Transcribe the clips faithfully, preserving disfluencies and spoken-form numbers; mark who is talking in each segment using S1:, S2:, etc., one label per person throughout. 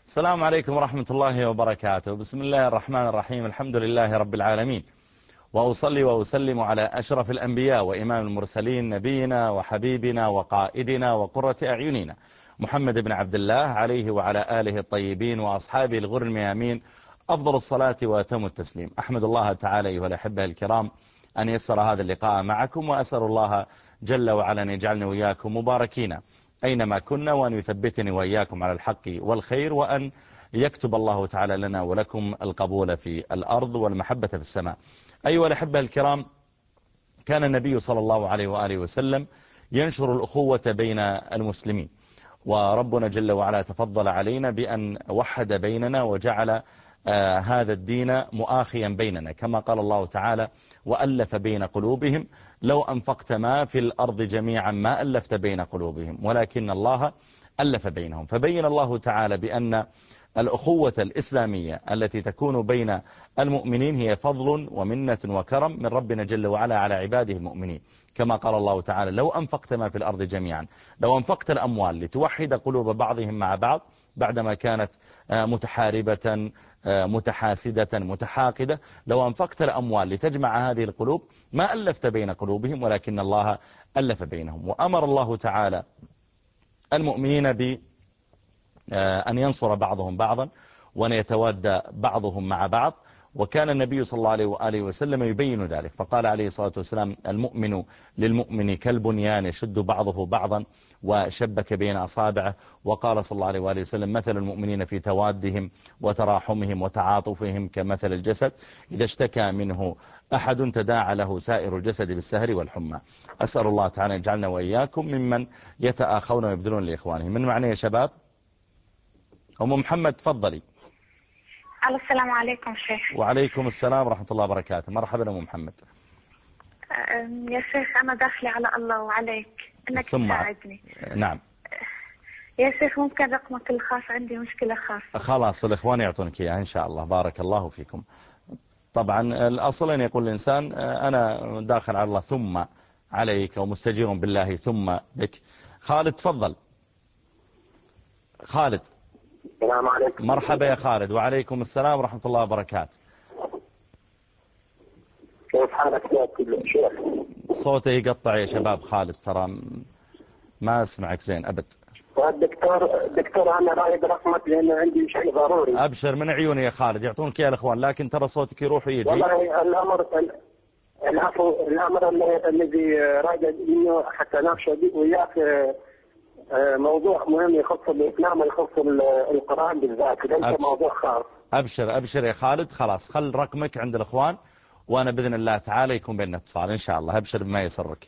S1: السلام عليكم ورحمة الله وبركاته. بسم الله الرحمن الرحيم. الحمد لله رب العالمين، وأصلي وأسلم على أشرف الأنبياء وإمام المرسلين، نبينا وحبيبنا وقائدنا وقرة أعيننا محمد بن عبد الله، عليه وعلى آله الطيبين وأصحابه الغر الميامين أفضل الصلاة وأتم التسليم. أحمد الله تعالى أيها الأحبة الكرام أن يسر هذا اللقاء معكم، وأسأل الله جل وعلا أن يجعلني وإياكم مباركين أينما كنا، وأن يثبتني وإياكم على الحق والخير، وأن يكتب الله تعالى لنا ولكم القبول في الأرض والمحبة في السماء. أيها الأحبة الكرام، كان النبي صلى الله عليه وآله وسلم ينشر الأخوة بين المسلمين، وربنا جل وعلا تفضل علينا بأن وحد بيننا وجعل آه هذا الدين مؤاخيا بيننا، كما قال الله تعالى: وألف بين قلوبهم لو أنفقت ما في الأرض جميعا ما ألفت بين قلوبهم ولكن الله ألف بينهم. فبين الله تعالى بأن الأخوة الإسلامية التي تكون بين المؤمنين هي فضل ومنة وكرم من ربنا جل وعلا على عباده المؤمنين، كما قال الله تعالى: لو أنفقت ما في الأرض جميعا، لو أنفقت الأموال لتوحد قلوب بعضهم مع بعض بعدما كانت متحاربة متحاسدة متحاقدة، لو أنفقت الأموال لتجمع هذه القلوب ما ألفت بين قلوبهم ولكن الله ألف بينهم. وأمر الله تعالى المؤمنين ب أن ينصر بعضهم بعضا وأن يتوادى بعضهم مع بعض، وكان النبي صلى الله عليه وآله وسلم يبين ذلك، فقال عليه الصلاة والسلام: المؤمن للمؤمن كالبنيان يشد بعضه بعضا وشبك بين أصابعه. وقال صلى الله عليه وآله وسلم: مثل المؤمنين في توادهم وتراحمهم وتعاطفهم كمثل الجسد إذا اشتكى منه أحد تداعى له سائر الجسد بالسهر والحمى. أسأل الله تعالى يجعلنا وإياكم ممن يتآخون ويبذلون لإخوانهم. من معنى يا شباب؟ أم محمد تفضلي.
S2: السلام عليكم شيخ.
S1: وعليكم السلام ورحمة الله وبركاته. مرحبا أم محمد.
S2: يا شيخ أنا داخلة على الله وعليك أنك تساعدني.
S1: نعم
S2: يا شيخ، ممكن رقمك الخاص؟ عندي مشكلة خاصة.
S1: خلاص الإخوان يعطونك إياه إن شاء الله. بارك الله فيكم. طبعا الأصل أن يقول الإنسان أنا داخل على الله ثم عليك، ومستجير بالله ثم بك. خالد تفضل. خالد.
S3: السلام عليكم.
S1: مرحبا يا خالد. وعليكم السلام ورحمة الله وبركاته.
S3: كيف حالك يا شيخ؟
S1: صوته يقطع يا شباب. خالد ترى ما أسمعك زين أبد.
S3: دكتور دكتور أنا رايد رقمك لأن عندي شيء ضروري.
S1: أبشر من عيوني يا خالد، يعطونك يا الأخوان، لكن ترى صوتك يروح ويجي.
S3: والله الأمر العفو الأمر الذي رايد منه حتى ناقشه وياك موضوع مهم يخص الإسلام ويخص القرآن بالذات، ليس موضوع خاص.
S1: أبشر أبشر يا خالد. خلاص خل رقمك عند الأخوان، وأنا بإذن الله تعالى يكون بيننا اتصال إن شاء الله. أبشر بما يسرك.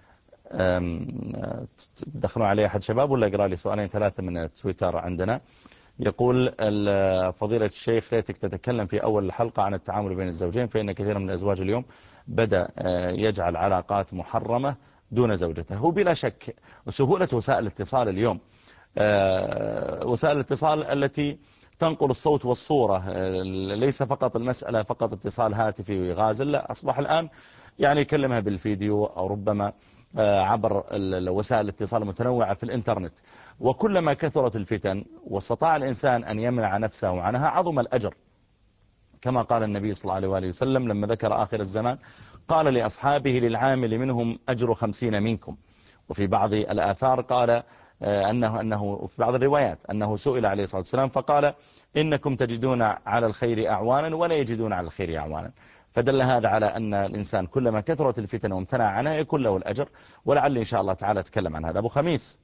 S1: تدخلون علي أحد شباب ولا أقرأ لي سؤالين ثلاثة من تويتر عندنا؟ يقول فضيلة الشيخ ليتك تتكلم في أول الحلقة عن التعامل بين الزوجين، فإن كثير من الأزواج اليوم بدأ يجعل علاقات محرمة دون زوجته. هو بلا شك سهولة وسائل الاتصال اليوم، وسائل الاتصال التي تنقل الصوت والصورة، ليس فقط المسألة فقط اتصال هاتفي ويغازل، لا، أصبح الآن يعني يكلمها بالفيديو أو ربما عبر وسائل الاتصال المتنوعة في الإنترنت. وكلما كثرت الفتن واستطاع الإنسان أن يمنع نفسه عنها عظم الأجر، كما قال النبي صلى الله عليه وآله وسلم لما ذكر آخر الزمان قال لأصحابه: للعامل منهم أجر خمسين منكم. وفي بعض الآثار قال أنه, أنه في بعض الروايات أنه سئل عليه الصلاة والسلام فقال: إنكم تجدون على الخير أعوانا ولا يجدون على الخير أعوانا. فدل هذا على أن الإنسان كلما كثرت الفتن وامتنع عنها يكون له الأجر. ولعل إن شاء الله تعالى أتكلم عن هذا. أبو خميس.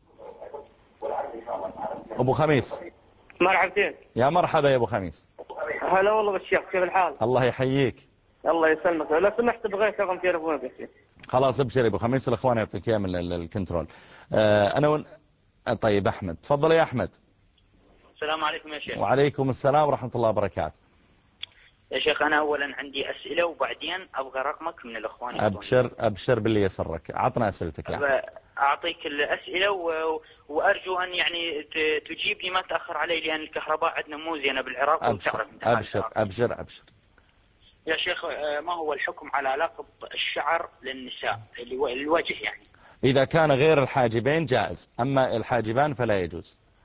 S1: أبو خميس
S4: مرحبتين.
S1: يا مرحبا يا أبو خميس.
S4: هلا والله بالشيخ، كيف الحال؟
S1: الله يحييك.
S4: الله يسلمك. لو سمحت بغيت رقم تليفونك يا شيخ.
S1: خلاص ابشر يا أبو خميس، الأخوان يعطيك إياه من الكنترول. آه أنا ون... طيب أحمد تفضل يا أحمد.
S5: السلام عليكم يا شيخ.
S1: وعليكم السلام ورحمة الله وبركاته.
S5: يا شيخ أنا أولا عندي أسئلة وبعدين أبغى رقمك من الأخوان.
S1: أبشر أبشر باللي يسرك، عطنا أسئلتك يا أحمد.
S5: أعطيك الأسئلة و... وأرجو أن يعني تجيبني ما تأخر علي، لأن الكهرباء عندنا مو زينة بالعراق.
S1: أبشر أبشر أبشر أبشر.
S5: يا شيخ ما هو الحكم على لقط الشعر للنساء الوجه يعني؟
S1: إذا كان غير الحاجبين جائز، أما الحاجبان فلا يجوز.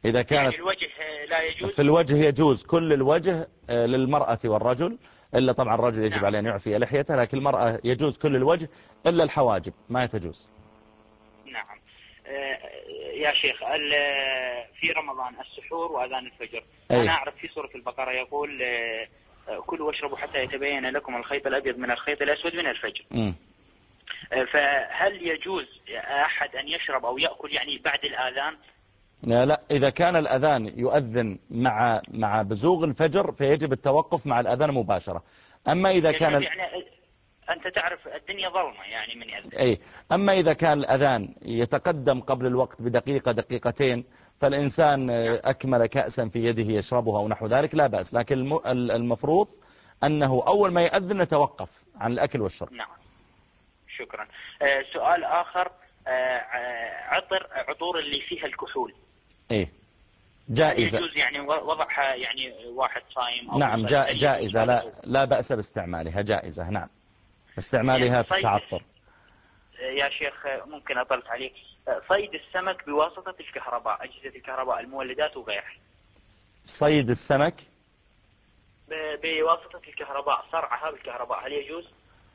S1: إذا كانت
S5: يعني الوجه لا يجوز؟
S1: في الوجه يجوز كل الوجه للمرأة والرجل، إلا طبعا الرجل يجب
S5: نعم.
S1: عليه أن يعفي لحيته، لكن المرأة يجوز كل الوجه إلا الحواجب ما تجوز.
S5: نعم. يا شيخ، في رمضان السحور وأذان الفجر،
S1: أي.
S5: أنا أعرف في سورة البقرة يقول كلوا واشربوا حتى يتبين لكم الخيط الأبيض من الخيط الأسود من الفجر. م. فهل يجوز أحد أن يشرب أو يأكل يعني بعد الآذان؟
S1: لا, لا إذا كان الأذان يؤذن مع مع بزوغ الفجر فيجب التوقف مع الأذان مباشرة. أما إذا كان ال...
S5: يعني أنت تعرف الدنيا ظلمة يعني من يأذن.
S1: أي. أما إذا كان الأذان يتقدم قبل الوقت بدقيقة دقيقتين فالإنسان أكمل كأسا في يده يشربها ونحو ذلك لا بأس، لكن المفروض أنه أول ما يأذن نتوقف عن الأكل والشرب.
S5: نعم. شكرا. آه سؤال آخر، آه عطر عطور اللي فيها الكحول.
S1: إيه جائزة.
S5: هل يجوز يعني وضعها يعني واحد صايم أو
S1: نعم جا جائزة، لا,
S5: أو...
S1: لا بأس باستعمالها، جائزة نعم استعمالها يعني في التعطر.
S5: يا شيخ ممكن أطلت عليك، صيد السمك بواسطة الكهرباء، أجهزة الكهرباء المولدات وغيرها.
S1: صيد السمك
S5: بواسطة الكهرباء، صرعها بالكهرباء، هل يجوز؟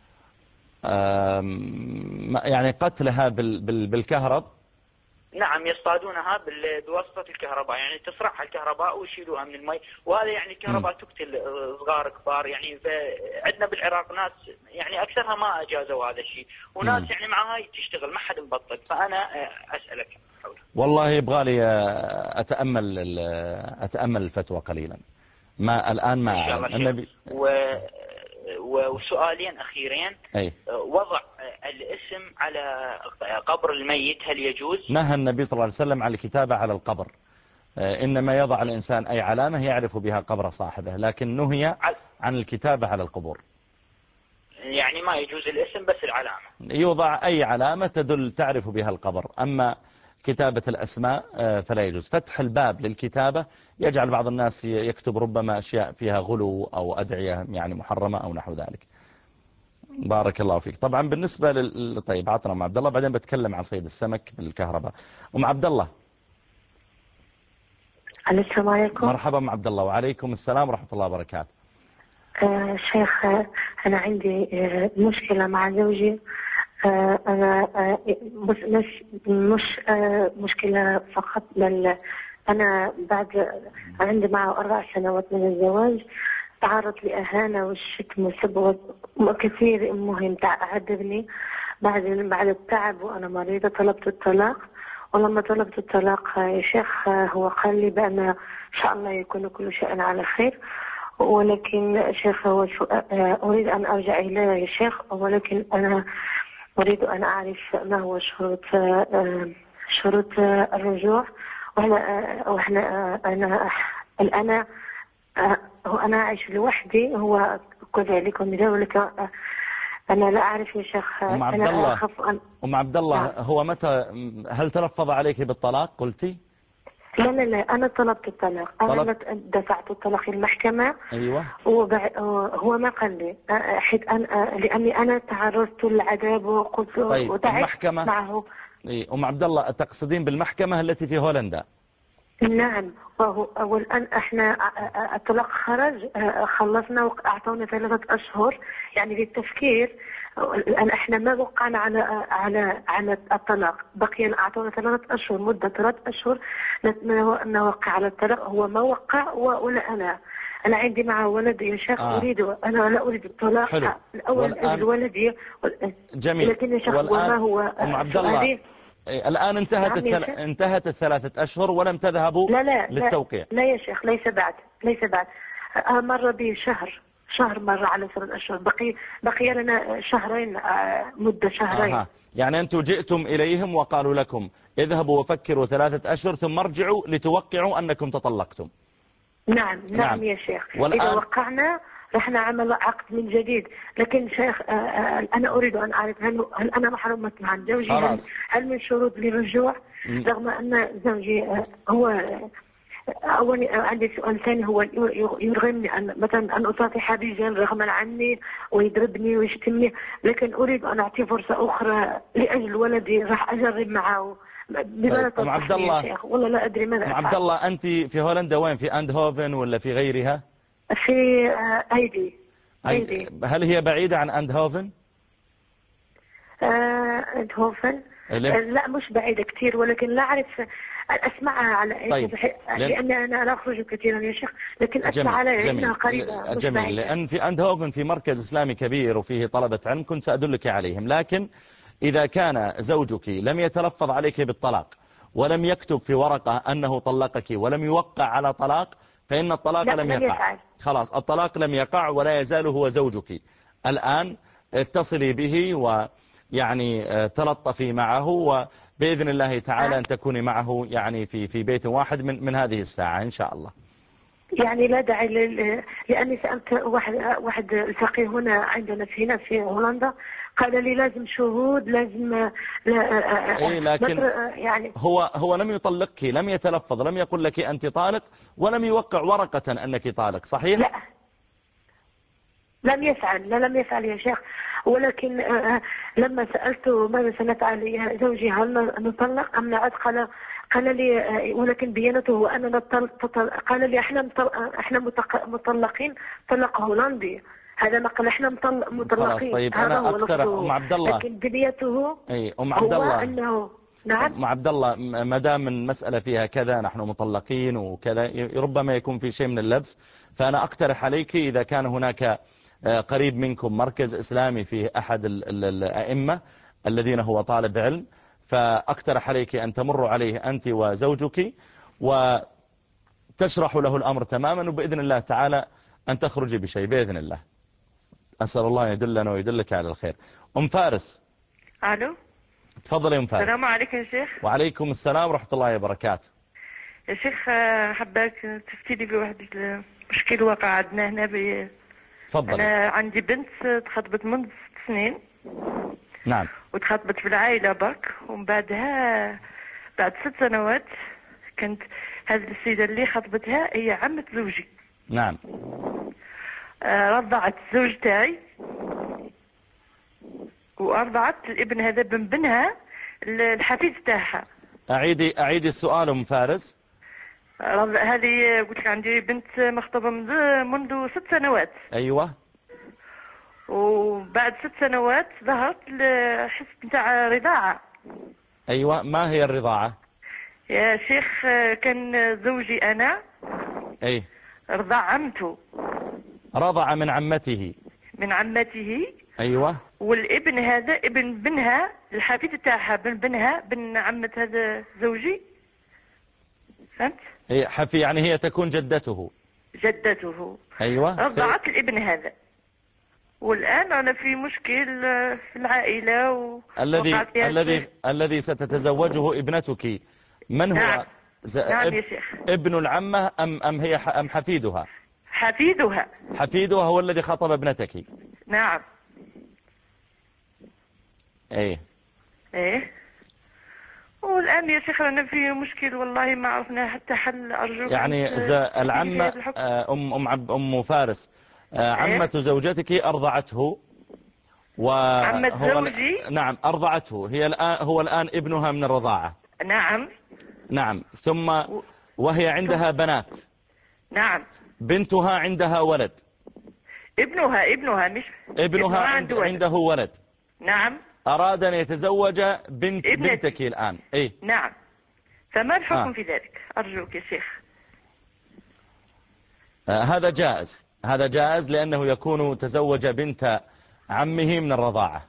S1: يعني قتلها بال بال بالكهرب؟ نعم
S5: يصطادونها بواسطة الكهرباء، يعني تصرعها الكهرباء ويشيلوها من المي، وهذا يعني الكهرباء تقتل صغار كبار. يعني عندنا بالعراق ناس يعني أكثرها ما أجازوا هذا الشيء، وناس مم. يعني معها تشتغل ما حد مبطل، فأنا أسألك حوله.
S1: والله يبغى لي أتأمل أتأمل الفتوى قليلا، ما الآن ما أعلم النبي.
S5: و... وسؤالين أخيرين.
S1: أي.
S5: وضع الاسم على قبر الميت هل يجوز؟
S1: نهى النبي صلى الله عليه وسلم عن الكتابة على القبر، إنما يضع الإنسان أي علامة يعرف بها قبر صاحبه، لكن نهي عن الكتابة على القبور.
S5: يعني ما يجوز الاسم بس العلامة،
S1: يوضع أي علامة تدل تعرف بها القبر، أما كتابة الأسماء فلا يجوز. فتح الباب للكتابة يجعل بعض الناس يكتب ربما أشياء فيها غلو أو أدعية يعني محرمة أو نحو ذلك. بارك الله فيك. طبعا بالنسبة لل... طيب عطنا أم عبد الله، بعدين بتكلم عن صيد السمك بالكهرباء. أم عبد الله.
S6: السلام عليكم.
S1: مرحبا أم عبد الله. وعليكم السلام ورحمة الله وبركاته.
S6: آه شيخ، أنا عندي آه مشكلة مع زوجي. آه أنا آه مش مش, مش آه مشكلة فقط، بل أنا بعد عندي معه أربع سنوات من الزواج تعرض لإهانة والشتم والسب وكثير مهم عذبني. بعد بعد التعب وأنا مريضة طلبت الطلاق، ولما طلبت الطلاق يا شيخ هو قال لي بأن إن شاء الله يكون كل شيء على خير، ولكن شيخ هو أريد أن أرجع إليه يا شيخ، ولكن أنا أريد أن أعرف ما هو شروط شروط الرجوع. وأنا وأنا أنا الآن أنا أعيش لوحدي، هو كذلك ومذلك. أنا لا أعرف يا شيخ.
S1: أم عبد الله أخاف أن... أم عبد الله نعم. هو متى هل تلفظ عليك بالطلاق قلتي؟
S6: لا لا لا أنا طلبت الطلاق، أنا دفعت الطلاق المحكمة.
S1: أيوة.
S6: وبع... هو ما قال لي حيث أنا لأني أنا تعرضت للعذاب وقلت
S1: طيب
S6: وتعبت معه.
S1: أم عبد الله تقصدين بالمحكمة التي في هولندا؟
S6: نعم. وهو والآن احنا الطلاق خرج، خلصنا وأعطونا ثلاثة أشهر يعني للتفكير. الآن احنا ما وقعنا على على على الطلاق، بقي أعطونا ثلاثة أشهر، مدة ثلاثة أشهر نوقع على الطلاق. هو ما وقع ولا أنا أنا عندي مع ولد يا شيخ. آه. أريد أنا لا أريد الطلاق.
S1: حلو.
S6: الأول الولد
S1: جميل.
S6: لكن يا شيخ وما هو
S1: أم عبد الله الآن انتهت الثل... انتهت الثلاثة أشهر ولم تذهبوا
S6: لا لا
S1: للتوقيع؟
S6: لا, لا يا شيخ، ليس بعد ليس بعد مر بي شهر شهر مر على ثلاث أشهر، بقي بقي لنا شهرين، مدة شهرين.
S1: آه. يعني أنتم جئتم إليهم وقالوا لكم اذهبوا وفكروا ثلاثة أشهر ثم ارجعوا لتوقعوا أنكم تطلقتم؟
S6: نعم نعم, نعم. يا شيخ والآن... إذا وقعنا رح نعمل عقد من جديد. لكن شيخ آآ آآ أنا أريد أن أعرف هل, هل أنا محرومة عن زوجي؟ هل, هل من شروط للرجوع؟ رغم أن زوجي هو أولي. عندي سؤال ثاني، هو يرغمني أن مثلا أن أصافح رجال رغما عني ويضربني ويشتمني، لكن أريد أن أعطي فرصة أخرى لأجل ولدي، راح أجرب معه بماذا
S1: طيب. أم عبد الله
S6: يا شيخ؟ والله لا أدري ماذا
S1: أم
S6: أفعل.
S1: عبد الله أنت في هولندا وين؟ في أندهوفن ولا في غيرها؟
S6: في أيدي. أيدي.
S1: هل هي بعيدة عن أندهوفن؟
S6: أندهوفن لا مش بعيدة كثير، ولكن لا أعرف أسمعها على
S1: طيب.
S6: لأن أنا لا أخرج كثيرا يا شيخ، لكن أسمع
S1: جميل.
S6: على
S1: جميل.
S6: إنها قريبة مش
S1: جميل.
S6: بعيدة.
S1: لأن في أندهوفن في مركز إسلامي كبير وفيه طلبة علم كنت سأدلك عليهم، لكن إذا كان زوجك لم يتلفظ عليك بالطلاق ولم يكتب في ورقة أنه طلقك ولم يوقع على طلاق فإن الطلاق لم يقع.
S6: يفعل.
S1: خلاص الطلاق لم يقع ولا يزال هو زوجك. الآن اتصلي به ويعني تلطفي معه وبإذن الله تعالى أن تكوني معه يعني في في بيت واحد من من هذه الساعة إن شاء الله.
S6: يعني لا داعي لأني سألت واحد واحد الفقيه هنا عندنا في هنا في هولندا قال لي لازم شهود لازم لا
S1: إيه لكن
S6: يعني
S1: هو هو لم يطلقك، لم يتلفظ، لم يقل لك أنت طالق ولم يوقع ورقة أنك طالق، صحيح؟
S6: لا لم يفعل. لا لم يفعل يا شيخ، ولكن لما سألته ماذا سنفعل يا زوجي هل نطلق أم نعد قال قال لي ولكن بينته وأنا قال لي احنا احنا مطلقين طلق هولندي، هذا ما قال احنا مطلقين.
S1: خلاص طيب أنا أقترح أم عبد الله
S6: لكن بنيته
S1: أي أم عبد الله
S6: أنه نعم.
S1: أم عبد الله ما دام المسألة فيها كذا نحن مطلقين وكذا ربما يكون في شيء من اللبس، فأنا أقترح عليك إذا كان هناك قريب منكم مركز إسلامي فيه أحد الأئمة الذين هو طالب علم، فأقترح عليك أن تمروا عليه أنت وزوجك وتشرح له الأمر تماما وبإذن الله تعالى أن تخرجي بشيء بإذن الله. أسأل الله أن يدلنا ويدلك على الخير. أم فارس.
S7: ألو.
S1: تفضل يا أم فارس.
S7: السلام عليكم يا شيخ.
S1: وعليكم السلام ورحمة الله وبركاته.
S7: يا شيخ حباك تفتي لي بواحد المشكل وقع عندنا هنا ب
S1: تفضل.
S7: أنا عندي بنت تخطبت منذ ست سنين.
S1: نعم.
S7: وتخطبت في العائلة برك، ومن بعدها بعد ست سنوات كانت هذه السيدة اللي خطبتها هي عمة زوجي.
S1: نعم.
S7: آه رضعت الزوج تاعي وأرضعت الابن هذا بن بنها الحفيد تاعها.
S1: أعيدي أعيدي السؤال أم فارس.
S7: هذه قلت لك عندي بنت مخطوبة منذ منذ ست سنوات.
S1: أيوة.
S7: وبعد ست سنوات ظهرت الحس نتاع رضاعة.
S1: أيوة. ما هي الرضاعة؟
S7: يا شيخ كان زوجي أنا
S1: أي
S7: رضع عمته.
S1: رضع من عمته.
S7: من عمته.
S1: أيوة.
S7: والابن هذا ابن بنها الحفيد تاعها بن بنها بن عمة هذا زوجي. فهمت؟
S1: هي حفي يعني هي تكون جدته.
S7: جدته.
S1: أيوة.
S7: رضعت سي... الابن هذا. والآن أنا في مشكل في العائلة و...
S1: الذي الذي الذي ستتزوجه ابنتك من هو؟
S7: نعم.
S1: ز...
S7: نعم
S1: اب...
S7: يا شيخ.
S1: ابن العمة أم أم هي ح... أم حفيدها؟
S7: حفيدها.
S1: حفيدها هو الذي خطب ابنتك.
S7: نعم.
S1: ايه
S7: ايه. والآن يا شيخ أنا في مشكل والله ما عرفنا حتى حل. أرجوك
S1: يعني العمة أم أم عب أم فارس عمة إيه؟ زوجتك أرضعته و
S7: عمة زوجي.
S1: نعم أرضعته هي الآن هو الآن ابنها من الرضاعة.
S7: نعم.
S1: نعم. ثم وهي عندها بنات.
S7: نعم.
S1: بنتها عندها ولد.
S7: ابنها ابنها مش
S1: ابنها, ابنها عند ولد. عنده ولد.
S7: نعم.
S1: أراد أن يتزوج بنت ابنتي. بنتك الآن. إيه؟
S7: نعم. فما الحكم آه. في ذلك أرجوك يا شيخ؟
S1: آه هذا جائز. هذا جائز لأنه يكون تزوج بنت عمه من الرضاعة.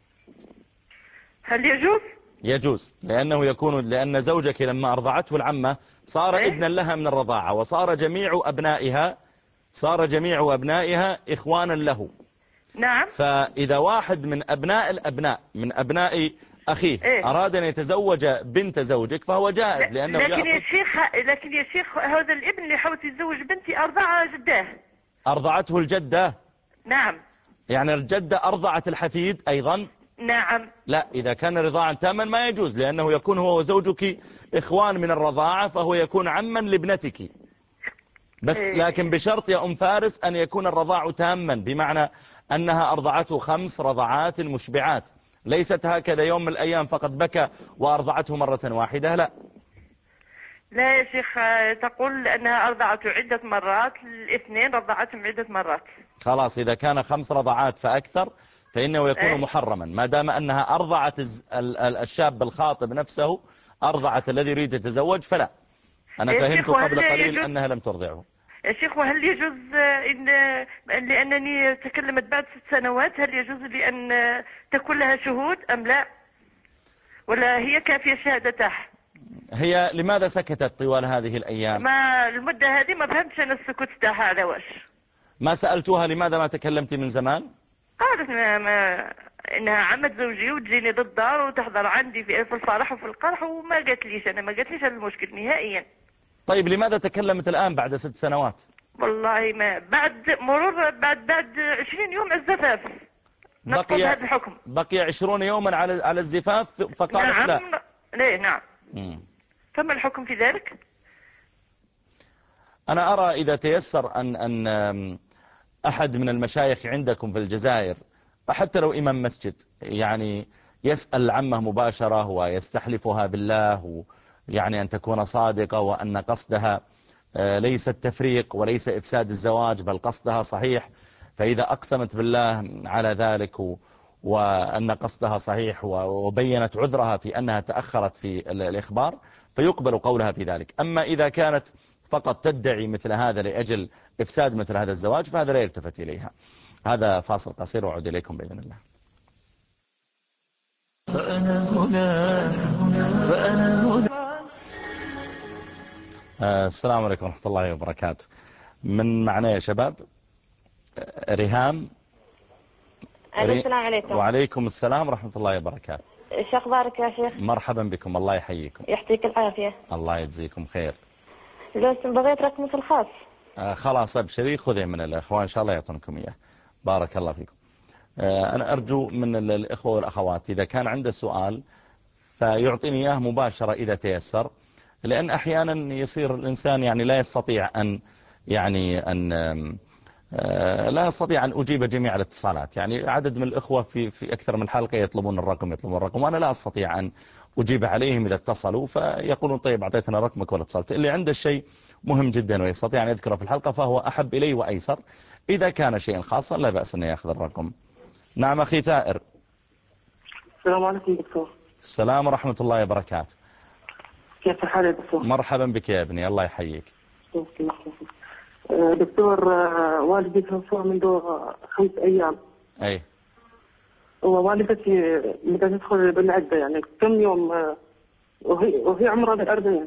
S7: هل يجوز؟
S1: يجوز لأنه يكون لأن زوجك لما أرضعته العمة صار إيه؟ ابنا لها من الرضاعة وصار جميع أبنائها صار جميع أبنائها إخوانا له.
S7: نعم.
S1: فإذا واحد من أبناء الأبناء من أبناء أخيه إيه؟ أراد أن يتزوج بنت زوجك فهو جائز لأنه
S7: لكن يا شيخ لكن يا شيخ هذا الابن اللي حاول يتزوج بنتي أرضع جداه.
S1: أرضعته الجدة.
S7: نعم.
S1: يعني الجدة أرضعت الحفيد أيضا.
S7: نعم.
S1: لا إذا كان رضاعا تاما ما يجوز لأنه يكون هو وزوجك إخوان من الرضاعة فهو يكون عما لابنتك بس إيه؟ لكن بشرط يا أم فارس أن يكون الرضاع تاما بمعنى أنها أرضعته خمس رضعات مشبعات ليست هكذا يوم من الأيام فقط بكى وأرضعته مرة واحدة، لا.
S7: لا يا شيخ، تقول أنها أرضعته عدة مرات، الاثنين رضعتهم عدة مرات.
S1: خلاص، إذا كان خمس رضعات فأكثر فإنه يكون
S7: إيه؟
S1: محرما، ما دام أنها أرضعت الشاب الخاطب نفسه، أرضعت الذي يريد يتزوج فلا. أنا فهمت قبل قليل أنها لم ترضعه.
S7: يا شيخ، وهل يجوز إن لأنني تكلمت بعد ست سنوات، هل يجوز لي أن تكون لها شهود أم لا؟ ولا هي كافية شهادته؟
S1: هي لماذا سكتت طوال هذه الأيام؟
S7: ما المدة هذه ما فهمتش أنا السكوت تاعها على واش.
S1: ما سألتوها لماذا ما تكلمتي من زمان؟
S7: قالت ما ما انها عمت زوجي وتجيني للدار وتحضر عندي في الفرح وفي القرح، وما قالت ليش انا ما قالت ليش المشكل نهائيا.
S1: طيب لماذا تكلمت الآن بعد ست سنوات؟
S7: والله ما بعد مرور بعد بعد عشرين يوم على الزفاف نطلب هذا الحكم.
S1: بقي عشرون يوما على على الزفاف فقالت
S7: نعم.
S1: لا.
S7: ليه نعم.
S1: مم.
S7: فما الحكم في ذلك؟
S1: أنا أرى إذا تيسر أن أن أحد من المشايخ عندكم في الجزائر، حتى لو إمام مسجد، يعني يسأل عمه مباشرة ويستحلفها بالله، يعني أن تكون صادقة وأن قصدها ليس التفريق وليس إفساد الزواج بل قصدها صحيح، فإذا أقسمت بالله على ذلك وأن قصدها صحيح وبينت عذرها في أنها تأخرت في الإخبار فيقبل قولها في ذلك. أما إذا كانت فقط تدعي مثل هذا لأجل إفساد مثل هذا الزواج فهذا لا يلتفت إليها. هذا فاصل قصير وعود إليكم بإذن الله. فأنا هنا فأنا هنا. السلام عليكم ورحمة الله وبركاته. من معنا يا شباب؟ ريهام.
S8: السلام عليكم.
S1: وعليكم السلام ورحمة الله وبركاته.
S8: ايش اخبارك يا شيخ؟
S1: مرحبا بكم، الله يحييكم.
S8: يعطيك العافية.
S1: الله يجزيكم خير.
S8: لو بغيت رقمك الخاص.
S1: آه خلاص ابشري، خذي من الأخوان إن شاء الله يعطونكم إياه. بارك الله فيكم. آه أنا أرجو من الإخوة والأخوات إذا كان عنده سؤال فيعطيني إياه مباشرة إذا تيسر، لأن أحيانا يصير الإنسان يعني لا يستطيع أن يعني أن آه لا يستطيع أن أجيب جميع الاتصالات. يعني عدد من الإخوة في في أكثر من حلقة يطلبون الرقم يطلبون الرقم وأنا لا أستطيع أن أجيب عليهم إذا اتصلوا، فيقولون طيب أعطيتنا رقمك ولا اتصلت. اللي عنده شيء مهم جدا ويستطيع أن يذكره في الحلقة فهو أحب إلي وأيسر. إذا كان شيء خاصا لا بأس أن يأخذ الرقم. نعم أخي ثائر.
S9: السلام عليكم دكتور.
S1: السلام ورحمة الله وبركاته.
S9: كيف الحال يا دكتور؟
S1: مرحبا بك يا ابني، الله يحييك.
S9: دكتور والدي توفى منذ خمس أيام.
S1: أي.
S9: ووالدتي بدأت تدخل بالعدة يعني كم يوم وهي وهي عمرها بالأربعين.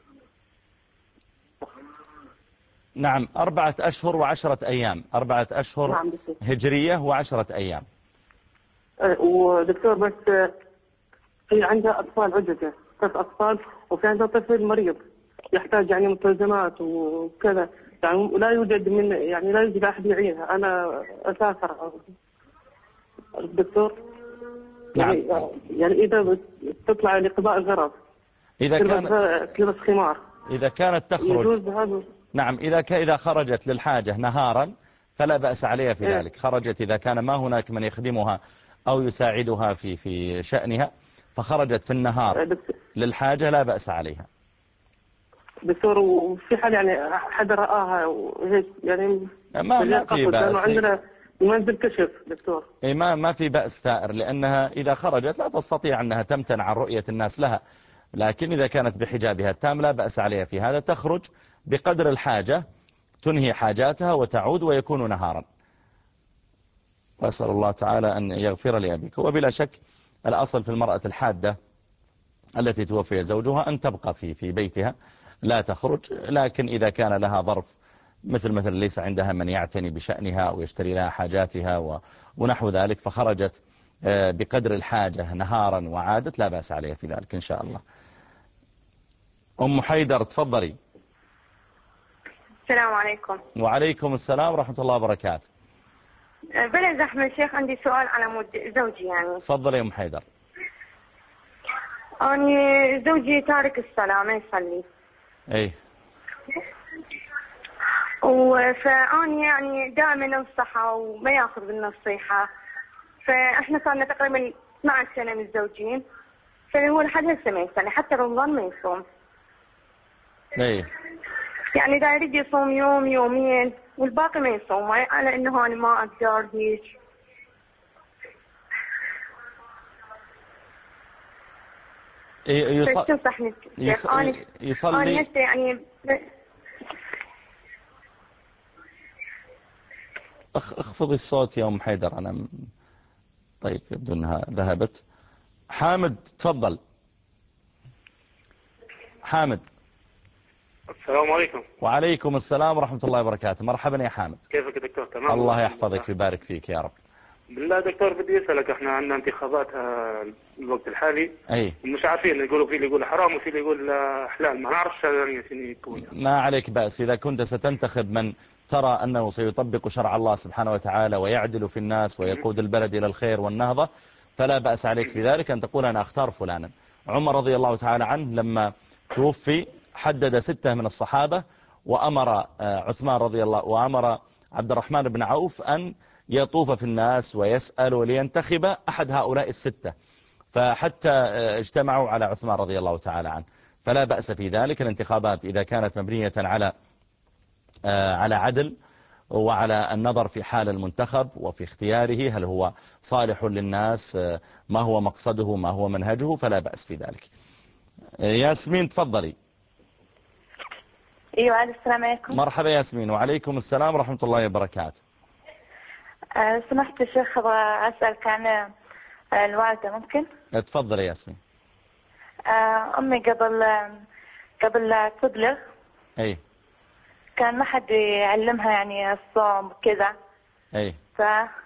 S1: نعم أربعة أشهر وعشرة أيام، أربعة أشهر
S9: نعم
S1: هجرية وعشرة أيام.
S9: ودكتور بس في عندها أطفال عدة، ثلاث أطفال، وفي عندها طفل مريض يحتاج يعني مستلزمات وكذا، يعني لا يوجد من يعني لا يوجد أحد يعينها. أنا أسافر الدكتور.
S1: نعم.
S9: يعني, يعني إذا تطلع لقضاء غرض
S1: إذا كان
S9: تلبس خمار
S1: إذا كانت تخرج. نعم إذا ك... إذا خرجت للحاجة نهارا فلا بأس عليها في ذلك. خرجت إذا كان ما هناك من يخدمها أو يساعدها في في شأنها فخرجت في النهار للحاجة لا بأس عليها.
S9: دكتور وفي حال يعني حد رآها وهيك يعني
S1: ما ما في بأس.
S9: عندنا منزل كشف دكتور.
S1: إيه ما ما في بأس ثائر، لأنها إذا خرجت لا تستطيع أنها تمتنع عن رؤية الناس لها، لكن إذا كانت بحجابها التام لا بأس عليها في هذا. تخرج بقدر الحاجة تنهي حاجاتها وتعود ويكون نهارا. وأسأل الله تعالى أن يغفر لأبيك. وبلا شك الأصل في المرأة الحادة التي توفي زوجها أن تبقى في في بيتها لا تخرج، لكن إذا كان لها ظرف مثل مثل ليس عندها من يعتني بشأنها أو يشتري لها حاجاتها ونحو ذلك فخرجت بقدر الحاجة نهارا وعادت لا بأس عليها في ذلك إن شاء الله. أم حيدر تفضلي.
S2: السلام عليكم.
S1: وعليكم السلام ورحمة الله وبركاته.
S2: بلا زحمة الشيخ، عندي سؤال على مود زوجي يعني.
S1: تفضلي يا أم حيدر.
S2: أنا زوجي تارك الصلاة ما يصلي.
S1: أي.
S2: وفأني يعني دائما أنصحه وما يأخذ بالنصيحة، فإحنا صارنا تقريبا اثنعش سنة متزوجين، فهو لحد هسه ما يصلي، حتى رمضان ما يصوم.
S1: ايه
S2: يعني دا يريد يصوم يوم يومين والباقي ما يصوم، على انه انا ما اقدر هيك.
S1: إيه يص...
S2: تنصحني
S1: يص...
S2: انا
S1: يصلي
S2: انا يعني
S1: أخ... اخفضي الصوت يا ام حيدر. انا م... طيب يبدو انها ذهبت. حامد تفضل. حامد.
S10: السلام عليكم.
S1: وعليكم السلام ورحمة الله وبركاته. مرحبا يا حامد.
S10: كيفك يا دكتور؟ تمام.
S1: الله يحفظك ويبارك فيك يا رب.
S10: بالله دكتور بدي اسالك، احنا عندنا انتخابات الوقت الحالي.
S1: اي
S10: مش عارفين، يقولوا في اللي يقول حرام وفي اللي يقول حلال، ما نعرفش يعني شنو يكون.
S1: ما عليك بأس إذا كنت ستنتخب من ترى أنه سيطبق شرع الله سبحانه وتعالى ويعدل في الناس ويقود البلد إلى الخير والنهضة، فلا بأس عليك في ذلك أن تقول أنا أختار فلانا. عمر رضي الله تعالى عنه لما توفي حدد ستة من الصحابة وأمر عثمان رضي الله وأمر عبد الرحمن بن عوف أن يطوف في الناس ويسأل ولينتخب أحد هؤلاء الستة، فحتى اجتمعوا على عثمان رضي الله تعالى عنه. فلا بأس في ذلك. الانتخابات إذا كانت مبنية على على عدل وعلى النظر في حال المنتخب وفي اختياره هل هو صالح للناس، ما هو مقصده، ما هو منهجه، فلا بأس في ذلك. ياسمين تفضلي.
S8: ايوه السلام عليكم.
S1: مرحبا ياسمين. وعليكم السلام ورحمة الله وبركاته.
S8: أه سمحت يا شيخ ابغى اسالك عن الوالده ممكن؟
S1: تفضل يا ياسمين.
S8: أه امي قبل قبل لا تبلغ
S1: اي
S8: كان ما حد يعلمها يعني الصوم كذا.
S1: اي
S8: ف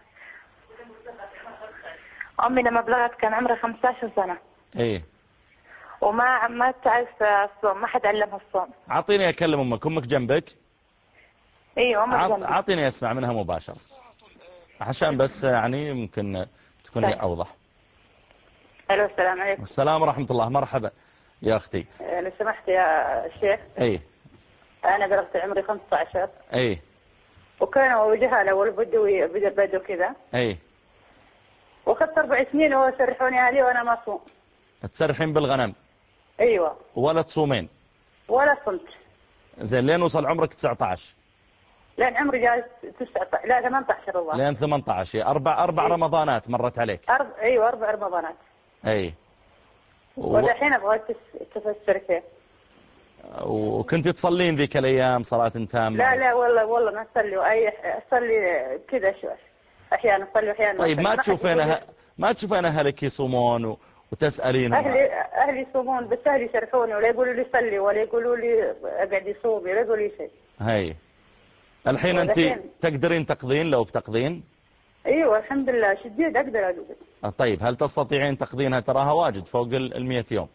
S8: امي لما بلغت كان عمرها خمسة عشر سنة.
S1: اي
S8: وما ما تعرف الصوم، ما حد علمها الصوم.
S1: اعطيني اكلم امك. امك جنبك؟
S8: ايوه امك جنبك.
S1: اعطيني اسمع منها مباشرة عشان بس يعني ممكن تكون هي اوضح.
S8: الو السلام عليكم.
S1: السلام ورحمة الله. مرحبا يا اختي.
S8: لو سمحت يا شيخ.
S1: اي
S8: انا بلغت عمري خمسة عشر.
S1: اي
S8: وكانوا جهله والبدوي بدو بدو كذا.
S1: اي
S8: واخذت اربع سنين وسرحوني عليه وانا ما اصوم.
S1: تسرحين بالغنم؟
S8: ايوه.
S1: ولا تصومين؟
S8: ولا صمت.
S1: زين لين وصل عمرك تسعة عشر؟
S8: لين عمري جاي تسعة عشر لا ثمانية عشر والله.
S1: لين ثمانية عشر. اربع اربع
S8: إيه؟
S1: رمضانات مرت عليك؟
S8: أرب... ايوه اربع رمضانات.
S1: اي
S8: و... والحين ابغى تفسر كيف.
S1: وكنت تصلين ذيك الايام صلاة تامة؟
S8: لا لا والله والله ما اصلي، اي اصلي كذا شوي احيانا اصلي واحيانا.
S1: طيب ما تشوفين ه... ما تشوفين اهلك يصومون و... وتسالينهم؟
S8: اهلي اهلي يصومون بس اهلي يشرحوني ولا يقولوا لي صلي ولا يقولوا لي اقعد يصوم ولا يقولوا لي شيء.
S1: هي الحين انت تقدرين تقضين لو بتقضين؟
S8: ايوه الحمد لله شديد اقدر اقضي.
S1: طيب هل تستطيعين تقضينها؟ تراها واجد فوق المئة يوم.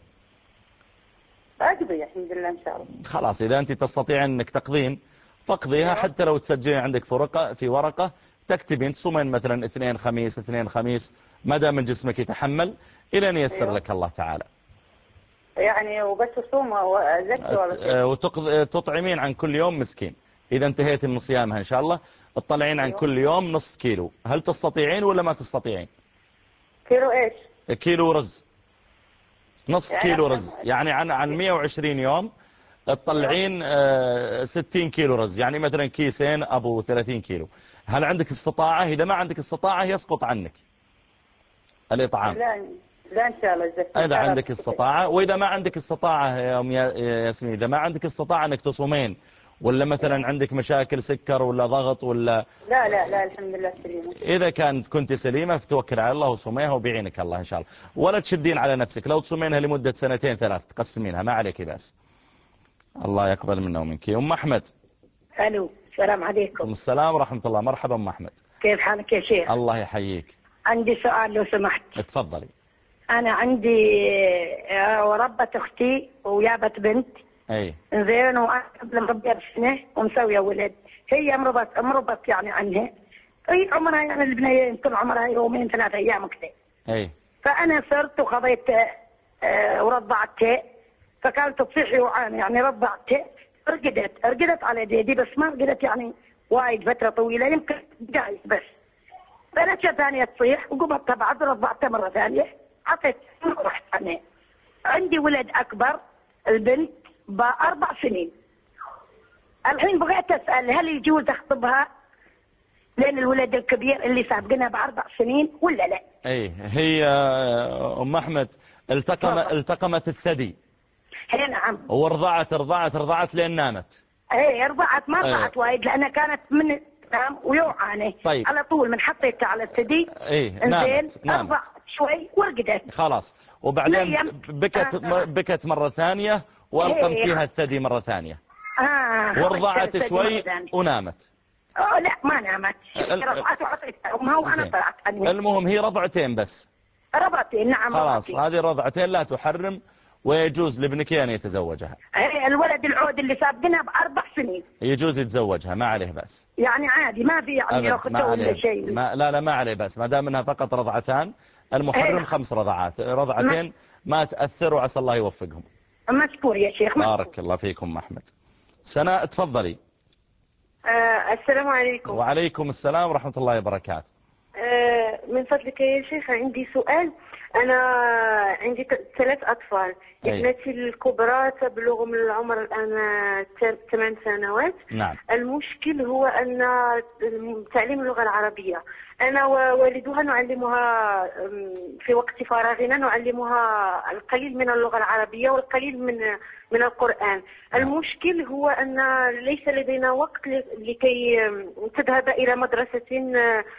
S8: اقضي الحمد لله ان شاء الله.
S1: خلاص اذا انت تستطيعين انك تقضين فاقضيها. حتى لو تسجلين عندك في ورقه في ورقه تكتبين تصومين مثلا اثنين خميس اثنين خميس ما دام من جسمك يتحمل الى ان ييسر لك الله تعالى.
S8: يعني وبس اصوم وازكي ولا
S1: وتطعمين عن كل يوم مسكين. إذا انتهيت من صيامها إن شاء الله تطلعين عن كل يوم نصف كيلو. هل تستطيعين ولا ما تستطيعين؟
S8: كيلو إيش؟
S1: كيلو رز. نصف يعني كيلو رز يعني عن عن مئة وعشرين يوم تطلعين آه ستين كيلو رز، يعني مثلا كيسين أبو ثلاثين كيلو. هل عندك استطاعة؟ إذا ما عندك استطاعة يسقط عنك الإطعام.
S8: لا لا إن شاء الله.
S1: إذا عندك استطاعة. وإذا ما عندك استطاعة يا أم ياسمين، إذا ما عندك استطاعة أنك تصومين ولا مثلا عندك مشاكل سكر ولا ضغط ولا
S8: لا لا لا الحمد لله سليمة.
S1: إذا كانت كنت سليمة فتوكل على الله وصوميها وبيعينك الله إن شاء الله. ولا تشدين على نفسك. لو تصومينها لمدة سنتين ثلاث تقسمينها ما عليك بس. الله يقبل منا ومنك. أم أحمد.
S11: ألو السلام عليكم.
S1: السلام ورحمة الله. مرحبا أم أحمد.
S11: كيف حالك يا شيخ؟
S1: الله يحييك.
S11: عندي سؤال لو سمحت.
S1: اتفضلي.
S11: أنا عندي وربة أختي ويابت بنت.
S1: اي
S11: زين وانا قبل مربيه بسنه ومسويه ولد. هي مرضت مرضت يعني عنها. هي عمرها يعني البنيه طول عمرها يومين ثلاث ايام كذا.
S1: اي
S11: فانا صرت وخذيت آه ورضعتها فكانت تصيحي وعاني يعني رضعتها رقدت رقدت على يدي بس ما رقدت يعني وايد فتره طويله يمكن دقائق بس. رجعت ثانية تصيح وقبضتها بعد رضعتها مرة ثانية عطيت ورحت أنا. عندي ولد أكبر البنت بأربع سنين. الحين بغيت أسأل هل يجوز أخطبها لأن الولد الكبير اللي سابقنا بأربع سنين ولا لا؟
S1: اي هي ام احمد التقم التقمت الثدي.
S11: هي نعم.
S1: ورضعت رضعت رضعت لين نامت.
S11: ايه رضعت ما رضعت وايد لأنها كانت من تنام ويوعاني.
S1: طيب.
S11: على طول من حطيتها على الثدي.
S1: ايه نامت نامت.
S11: رضعت شوي ورقدت.
S1: خلاص وبعدين بكت آه. بكت مرة ثانية والقمتيها إيه. الثدي مرة ثانية.
S11: آه.
S1: ورضعت شوي ونامت.
S11: اه لا ما نامت. رضعت وعطيتها امها وانا طلعت عنها.
S1: المهم هي رضعتين بس.
S11: رضعتين نعم.
S1: خلاص هذه الرضعتين لا تحرم ويجوز لابنك ان يتزوجها.
S11: ايه الولد العود اللي سابقنا باربع سنين.
S1: يجوز يتزوجها ما عليه بأس.
S11: يعني عادي ما في يعني ياخذ ولا شيء.
S1: ما لا لا ما عليه بأس ما دام انها فقط رضعتان. المحرم ايه. خمس رضعات رضعتين ما, ما تأثر وعسى الله يوفقهم.
S11: مشكور يا شيخ. مشكور.
S1: بارك الله فيكم أحمد. سناء تفضلي.
S12: آه السلام عليكم.
S1: وعليكم السلام ورحمة الله وبركاته.
S12: آه من فضلك يا شيخ عندي سؤال. أنا عندي ثلاث أطفال. ابنتي الكبرى تبلغ من العمر الآن ثمان سنوات.
S1: نعم.
S12: المشكل هو أن تعليم اللغة العربية أنا ووالدها نعلمها في وقت فراغنا نعلمها القليل من اللغة العربية والقليل من من القرآن. المشكل هو أن ليس لدينا وقت لكي تذهب إلى مدرسة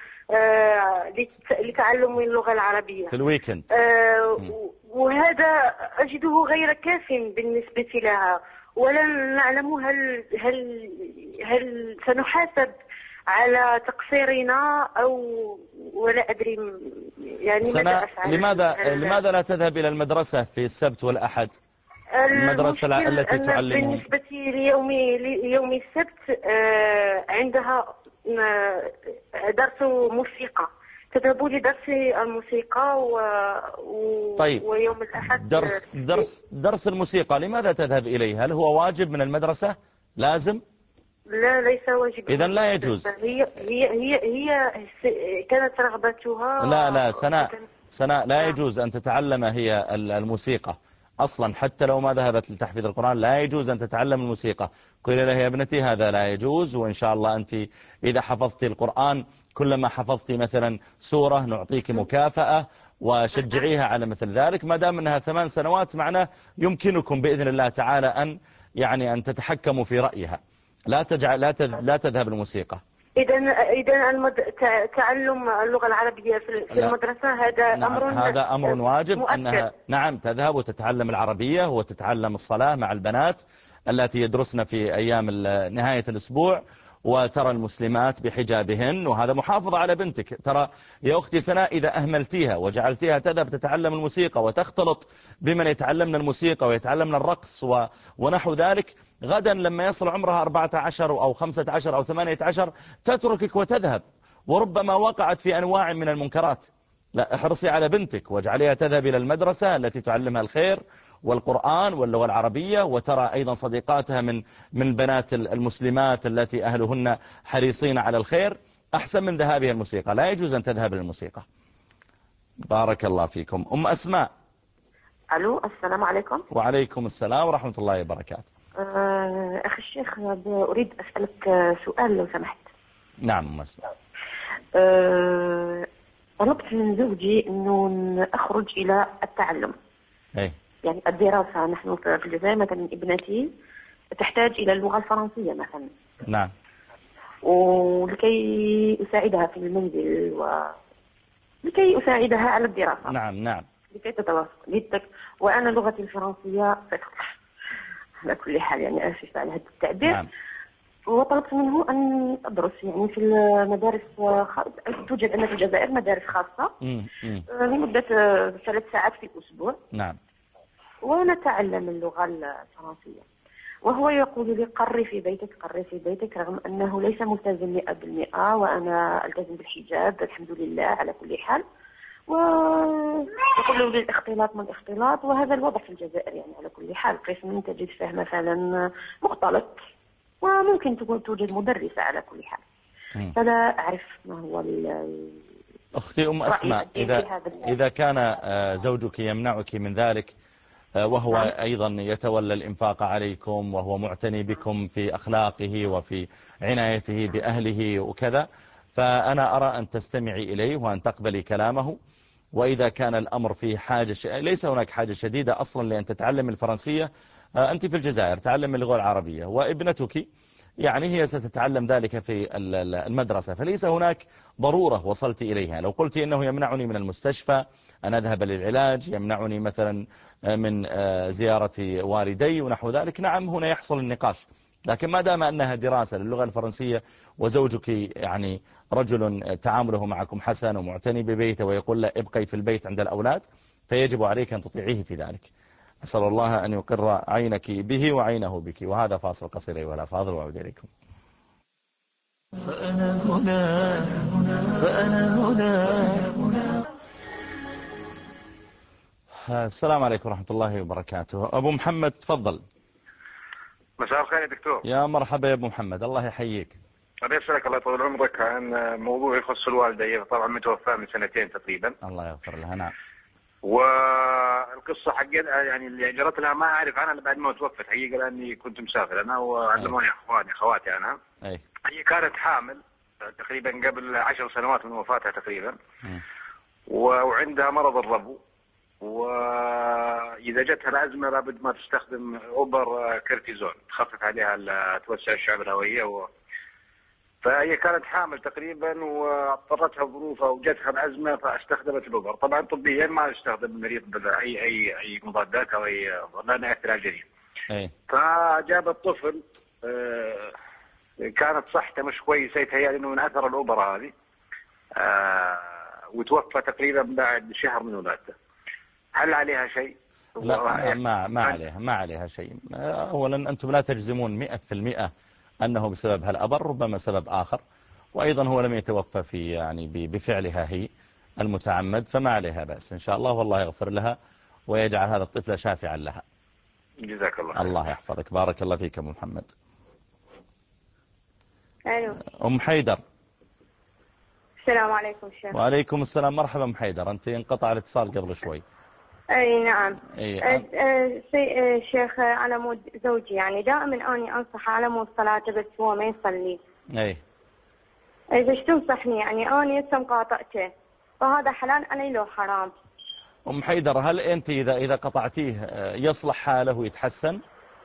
S12: آه لتعلم اللغة العربية
S1: في الويكند.
S12: آه وهذا أجده غير كاف بالنسبة لها ولا نعلم هل هل هل سنحاسب على تقصيرنا أو ولا أدري يعني ماذا أفعل.
S1: لماذا لماذا لا تذهب إلى المدرسة في السبت والأحد؟ المدرسة التي تعلمهم.
S12: بالنسبة ليوم ليوم السبت آه عندها درس موسيقى تذهب لدرس الموسيقى و... و...
S1: طيب.
S12: ويوم الأحد
S1: درس درس درس الموسيقى لماذا تذهب إليه؟ هل هو واجب من المدرسة؟ لازم؟
S12: لا ليس واجب.
S1: إذن لا يجوز.
S12: هي هي هي هي كانت رغبتها.
S1: لا لا سناء سناء لا يجوز أن تتعلم هي الموسيقى أصلا حتى لو ما ذهبت لتحفيظ القرآن لا يجوز أن تتعلم الموسيقى. قل لها يا ابنتي هذا لا يجوز وإن شاء الله أنت إذا حفظت القرآن كلما حفظت مثلا سورة نعطيك مكافأة وشجعيها على مثل ذلك. ما دام أنها ثمان سنوات معنا يمكنكم بإذن الله تعالى أن يعني أن تتحكموا في رأيها. لا تجعل لا لا تذهب الموسيقى.
S12: إذا إذا المد... تعلم اللغة العربية في المدرسة هذا
S1: نعم
S12: أمر
S1: هذا أمر واجب
S12: مؤكد.
S1: أنها نعم تذهب وتتعلم العربية وتتعلم الصلاة مع البنات التي يدرسن في أيام نهاية الأسبوع وترى المسلمات بحجابهن وهذا محافظة على بنتك. ترى يا أختي سناء إذا أهملتيها وجعلتيها تذهب تتعلم الموسيقى وتختلط بمن يتعلمن الموسيقى ويتعلمن الرقص و... ونحو ذلك غدا لما يصل عمرها أربعة عشر أو خمسة عشر أو ثمانية عشر تتركك وتذهب وربما وقعت في أنواع من المنكرات. لا احرصي على بنتك واجعليها تذهب إلى المدرسة التي تعلمها الخير والقرآن واللغة العربية وترى أيضا صديقاتها من من بنات المسلمات التي أهلهن حريصين على الخير أحسن من ذهابها الموسيقى. لا يجوز أن تذهب للموسيقى. بارك الله فيكم. أم أسماء.
S13: ألو السلام عليكم.
S1: وعليكم السلام ورحمة الله وبركاته.
S13: أه أخي الشيخ أريد أسألك سؤال لو سمحت.
S1: نعم أم أسماء.
S13: أه طلبت من زوجي أنه أخرج إلى التعلم.
S1: أي.
S13: يعني الدراسة. نحن في الجزائر مثلا ابنتي تحتاج إلى اللغة الفرنسية مثلا.
S1: نعم.
S13: ولكي أساعدها في المنزل ولكي أساعدها على الدراسة.
S1: نعم نعم.
S13: لكي تتواصل. وأنا لغتي الفرنسية على كل حال يعني آسف على هذا التعبير.
S1: نعم.
S13: وطلبت منه أن أدرس يعني في المدارس خ... توجد أن في الجزائر مدارس خاصة لمدة ثلاث ساعات في الأسبوع.
S1: نعم.
S13: ونتعلم اللغة الفرنسية وهو يقول لي قري في بيتك قري في بيتك رغم أنه ليس ملتزم مئة بالمئة وأنا ألتزم بالحجاب الحمد لله على كل حال. ويقول لي الاختلاط من الاختلاط وهذا الوضع في الجزائر يعني على كل حال. قسم تجد فيه مثلا مختلط وممكن تكون توجد مدرسة على كل حال. فلا أعرف ما هو
S1: أختي أم أسماء، إذا, إذا كان زوجك يمنعك من ذلك وهو أيضا يتولى الإنفاق عليكم وهو معتني بكم في أخلاقه وفي عنايته بأهله وكذا، فأنا أرى أن تستمعي إليه وأن تقبلي كلامه. وإذا كان الأمر فيه حاجة ش... ليس هناك حاجة شديدة أصلا لأن تتعلم الفرنسية، أنت في الجزائر تعلم اللغة العربية، وابنتك يعني هي ستتعلم ذلك في المدرسة، فليس هناك ضرورة وصلت إليها. لو قلت إنه يمنعني من المستشفى أن أذهب للعلاج، يمنعني مثلا من زيارة والدي ونحو ذلك، نعم هنا يحصل النقاش. لكن ما دام أنها دراسة للغة الفرنسية وزوجك يعني رجل تعامله معكم حسن ومعتني ببيته ويقول له ابقي في البيت عند الأولاد، فيجب عليك أن تطيعيه في ذلك. أسأل الله أن يقر عينك به وعينه بك. وهذا فاصل قصير أيها الأفاضل وأعود إليكم.
S14: فأنا هنا فأنا هنا.
S1: السلام عليكم ورحمة الله وبركاته. أبو محمد تفضل.
S15: مساء الخير يا دكتور.
S1: يا مرحبا يا أبو محمد، الله يحييك.
S15: أنا أسألك الله يطول عمرك عن موضوع يخص الوالدة، هي طبعا متوفاة من سنتين تقريبا.
S1: الله يغفر لها. نعم.
S15: والقصة حقتها يعني اللي جرت لها ما أعرف عنها بعد ما توفت حقيقة، لأني كنت مسافر أنا وعلموني أخواني أخواتي أنا.
S1: أي.
S15: هي كانت حامل تقريبا قبل عشر سنوات من وفاتها تقريبا. وعندها مرض الربو، وإذا جتها الأزمة لابد ما تستخدم أوبر كورتيزون تخفف عليها توسع الشعب الهوية و... فهي كانت حامل تقريبا واضطرتها ظروفها وجتها الأزمة فاستخدمت الأوبر. طبعا طبيا ما يستخدم المريض أي أي أي مضادات أو أي لا يأثر على الجنين. فجاب الطفل كانت صحته مش كويسة، يتهيألي إنه من أثر الأوبر هذه، وتوفى تقريبا بعد شهر من ولادته. هل عليها شيء؟
S1: لا ما ما عليها ما عليها شيء. أولا أنتم لا تجزمون مئة في المئة أنه بسبب هالأبر، ربما سبب آخر، وأيضا هو لم يتوفى في يعني بفعلها هي المتعمد، فما عليها بأس إن شاء الله، والله يغفر لها ويجعل هذا الطفل شافعا لها.
S15: جزاك الله خير.
S1: الله يحفظك. بارك الله فيك أبو محمد.
S2: ألو.
S1: أم حيدر.
S2: السلام عليكم شيخ.
S1: وعليكم السلام. مرحبا أم حيدر، أنت انقطع الاتصال قبل شوي.
S2: اي نعم.
S1: أي.
S2: أه أه سي شيخ، على مود زوجي يعني دائما اني انصح على مود صلاته بس هو ما يصلي.
S1: اي.
S2: اذا ايش تنصحني يعني؟ اني هسه مقاطعته، فهذا حلال علي لو حرام؟
S1: ام حيدر، هل انت اذا اذا قطعتيه يصلح حاله ويتحسن؟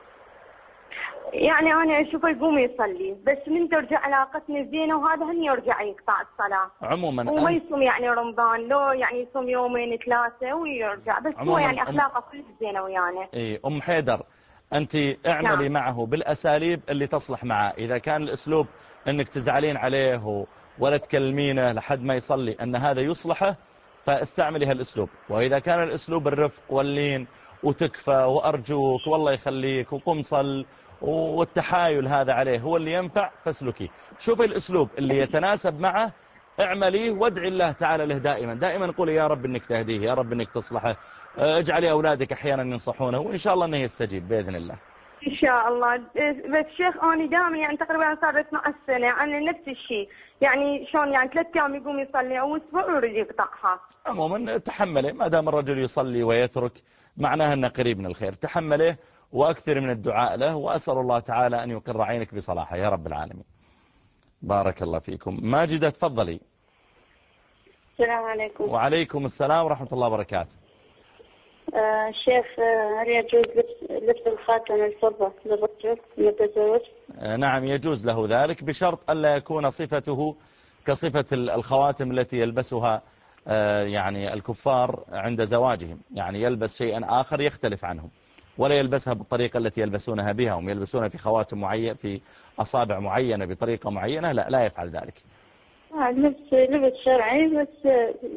S2: يعني انا اشوفه يقوم يصلي بس من ترجع علاقتنا زينه وهذا هني يرجع يقطع الصلاه.
S1: عموما
S2: وما يصوم يعني رمضان، لو يعني يصوم يومين ثلاثه ويرجع، بس هو يعني اخلاقه كلش زينه ويانا.
S1: اي ام حيدر، انت اعملي نعم. معه بالاساليب اللي تصلح معه. اذا كان الاسلوب انك تزعلين عليه ولا تكلمينه لحد ما يصلي ان هذا يصلحه، فاستعملي هالاسلوب. واذا كان الاسلوب الرفق واللين وتكفى وارجوك والله يخليك وقم صل والتحايل هذا عليه هو اللي ينفع، فاسلكي. شوفي الاسلوب اللي يتناسب معه اعمليه وادعي الله تعالى له دائما دائما. قولي يا رب انك تهديه، يا رب انك تصلحه، اجعلي اولادك احيانا ينصحونه وان شاء الله انه يستجيب باذن الله.
S2: ان شاء الله. بس شيخ اني دائما يعني تقريبا صار اثناشر سنه انا نفس الشيء، يعني شلون يعني ثلاث ايام يقوم يصلي او اسبوع ويريد يقطعها.
S1: عموما تحمله، ما دام الرجل يصلي ويترك معناها انه قريب من الخير. تحمله واكثر من الدعاء له، واسال الله تعالى ان يقر عينك بصلاحه يا رب العالمين. بارك الله فيكم. ماجدة تفضلي.
S16: السلام عليكم.
S1: وعليكم السلام ورحمة الله وبركاته.
S16: آه شيخ، هل يجوز لبس, لبس الخاتم الفضة للرجل المتزوج؟
S1: آه نعم يجوز له ذلك بشرط ألا يكون صفته كصفة الخواتم التي يلبسها آه يعني الكفار عند زواجهم، يعني يلبس شيئا آخر يختلف عنهم، ولا يلبسها بالطريقة التي يلبسونها بها، هم يلبسونها في خواتم معينة في أصابع معينة بطريقة معينة، لا لا يفعل ذلك.
S16: آه لبس لبس شرعي بس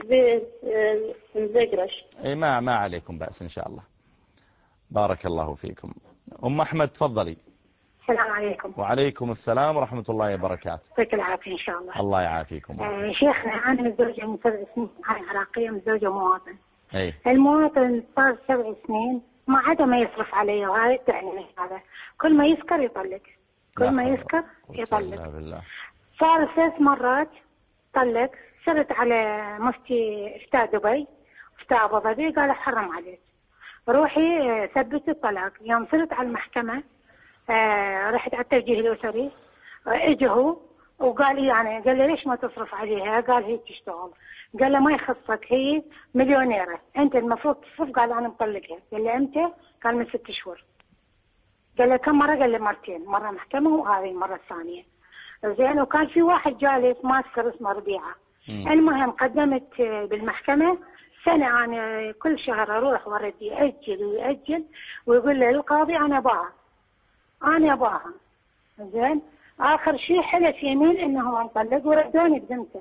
S16: بمزقرش.
S1: اي ما ما عليكم بأس إن شاء الله. بارك الله فيكم. أم أحمد تفضلي.
S17: السلام عليكم.
S1: وعليكم السلام ورحمة الله وبركاته.
S17: يعطيك العافية إن شاء الله.
S1: الله يعافيكم.
S17: آه شيخنا أنا متزوجة من سبع سنين، أنا عراقية متزوجة مواطن.
S1: أي.
S17: المواطن صار سبع سنين ما عدا ما يصرف عليه، وهذا يعني هذا كل ما يسكر يطلق، كل ما يسكر يطلق.
S1: بالله.
S17: صار ثلاث مرات طلق صرت على مفتي افتاء دبي افتاء ابو ظبي قال حرم عليك روحي آه، ثبت الطلاق. يوم صرت على المحكمه آه رحت على التوجيه الاسري آه اجوا وقال لي يعني قال لي ليش ما تصرف عليها؟ قال هي تشتغل. قال له ما يخصك هي مليونيره انت المفروض تصرف. قال انا مطلقها. قال له امتى؟ قال من ست شهور. قال له كم مره؟ قال له مرتين مره محكمه وهذه المره الثانيه. زين وكان في واحد جالس ما اذكر اسمه ربيعه. المهم قدمت بالمحكمه سنه انا كل شهر اروح وردي ياجل وياجل ويقول لي القاضي انا اباها انا اباها. زين اخر شيء حلف يمين انه هو مطلق وردوني بذمته.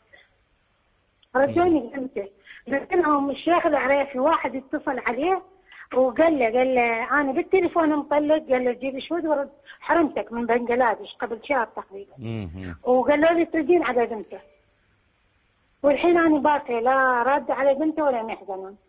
S17: ردوني بذمته. قلت لهم الشيخ العريفي واحد اتصل عليه وقال له قال له انا بالتليفون مطلق. قال له جيب شهود ورد حرمتك من بنجلاديش قبل شهر تقريبا. وقالوا لي تردين على بنته. والحين انا باقي لا رد على بنته ولا محزنه.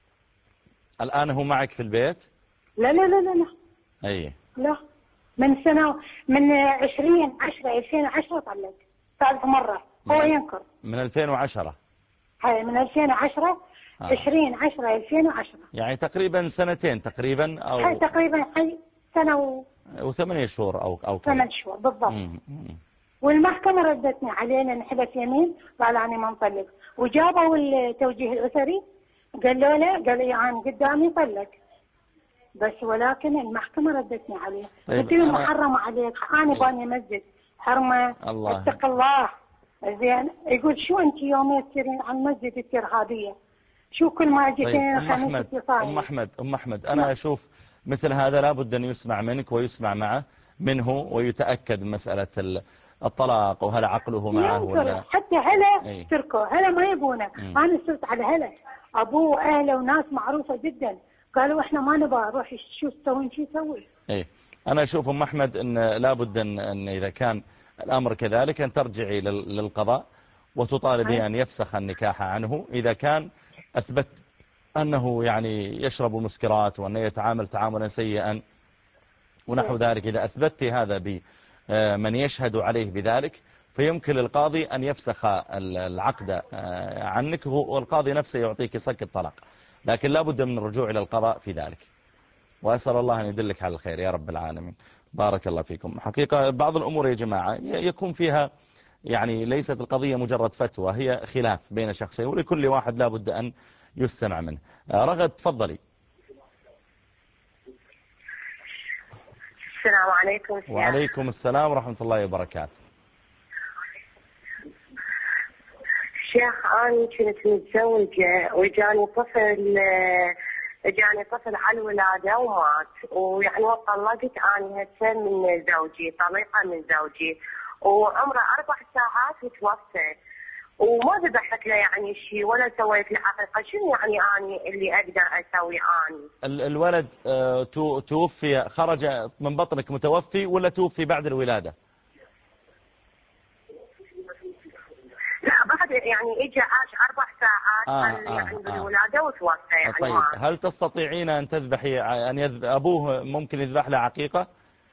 S1: الان هو معك في البيت؟
S17: لا لا لا لا لا
S1: اي
S17: لا من سنه من عشرين عشرة ألفين وعشرة طلق ثالث مره. هو ينكر
S1: من ألفين وعشرة.
S17: هاي من ألفين وعشرة
S1: آه.
S17: عشرين عشرة ألفين وعشرة
S1: يعني تقريبا سنتين تقريبا او
S17: هاي تقريبا هاي سنه و...
S1: وثمانية شهور او او كذا.
S17: ثمان شهور بالضبط.
S1: مم. مم.
S17: والمحكمه ردتني علينا نحلف يمين قال انا ما مطلق. وجابوا التوجيه الاسري قالوا له قال لي انا قدامي طلق بس ولكن المحكمه ردتني عليه.
S1: طيب
S17: قلت له
S1: أنا...
S17: محرمه عليك انا باني مسجد حرمه
S1: الله
S17: اتق الله. زين يقول شو انت يومين تصيرين على المسجد الارهابيه شو كل ما
S1: طيب
S17: جيتين
S1: ام احمد ام احمد ام احمد انا اشوف مثل هذا لابد ان يسمع منك ويسمع معه منه ويتاكد من مساله الطلاق وهل عقله معه ولا
S17: حتى هلا
S1: ايه؟
S17: تركوا هلا ما يبونه. انا صرت على هلا ابوه واهله وناس معروفه جدا قالوا احنا ما نبغى روح شو تسوين شو تسوي.
S1: ايه انا اشوف ام احمد ان لابد ان, إن اذا كان الامر كذلك ان ترجعي للقضاء وتطالبي ان يفسخ النكاح عنه اذا كان اثبت انه يعني يشرب مسكرات وانه يتعامل تعاملا سيئا ونحو ذلك. اذا اثبتي هذا بمن يشهد عليه بذلك فيمكن للقاضي ان يفسخ العقد عنك والقاضي نفسه يعطيك صك الطلاق. لكن لابد من الرجوع الى القضاء في ذلك. وأسأل الله أن يدلك على الخير يا رب العالمين. بارك الله فيكم. حقيقة بعض الأمور يا جماعة يكون فيها يعني ليست القضية مجرد فتوى هي خلاف بين شخصين ولكل واحد لابد أن يستمع منه. رغد تفضلي.
S18: السلام عليكم.
S1: وعليكم السلام ورحمة الله وبركاته.
S18: شيخ أنا كنت متزوجة وجاني طفل جاني طفل على الولادة ومات ويعني طلقت أنا هسه من زوجي طليقة من زوجي وعمره أربع ساعات وتوفى وما ذبحت له يعني شيء ولا سويت له حقيقة. شنو يعني أنا اللي أقدر أسوي أنا؟
S1: الولد توفي خرج من بطنك متوفي ولا توفي بعد الولادة؟
S18: لا بعد يعني اجى عاش اربع ساعات
S1: آه
S18: يعني
S1: آه
S18: بالولاده آه. وتوفى يعني.
S1: طيب ما. هل تستطيعين ان تذبحي ان يذب... ابوه ممكن يذبح له عقيقه؟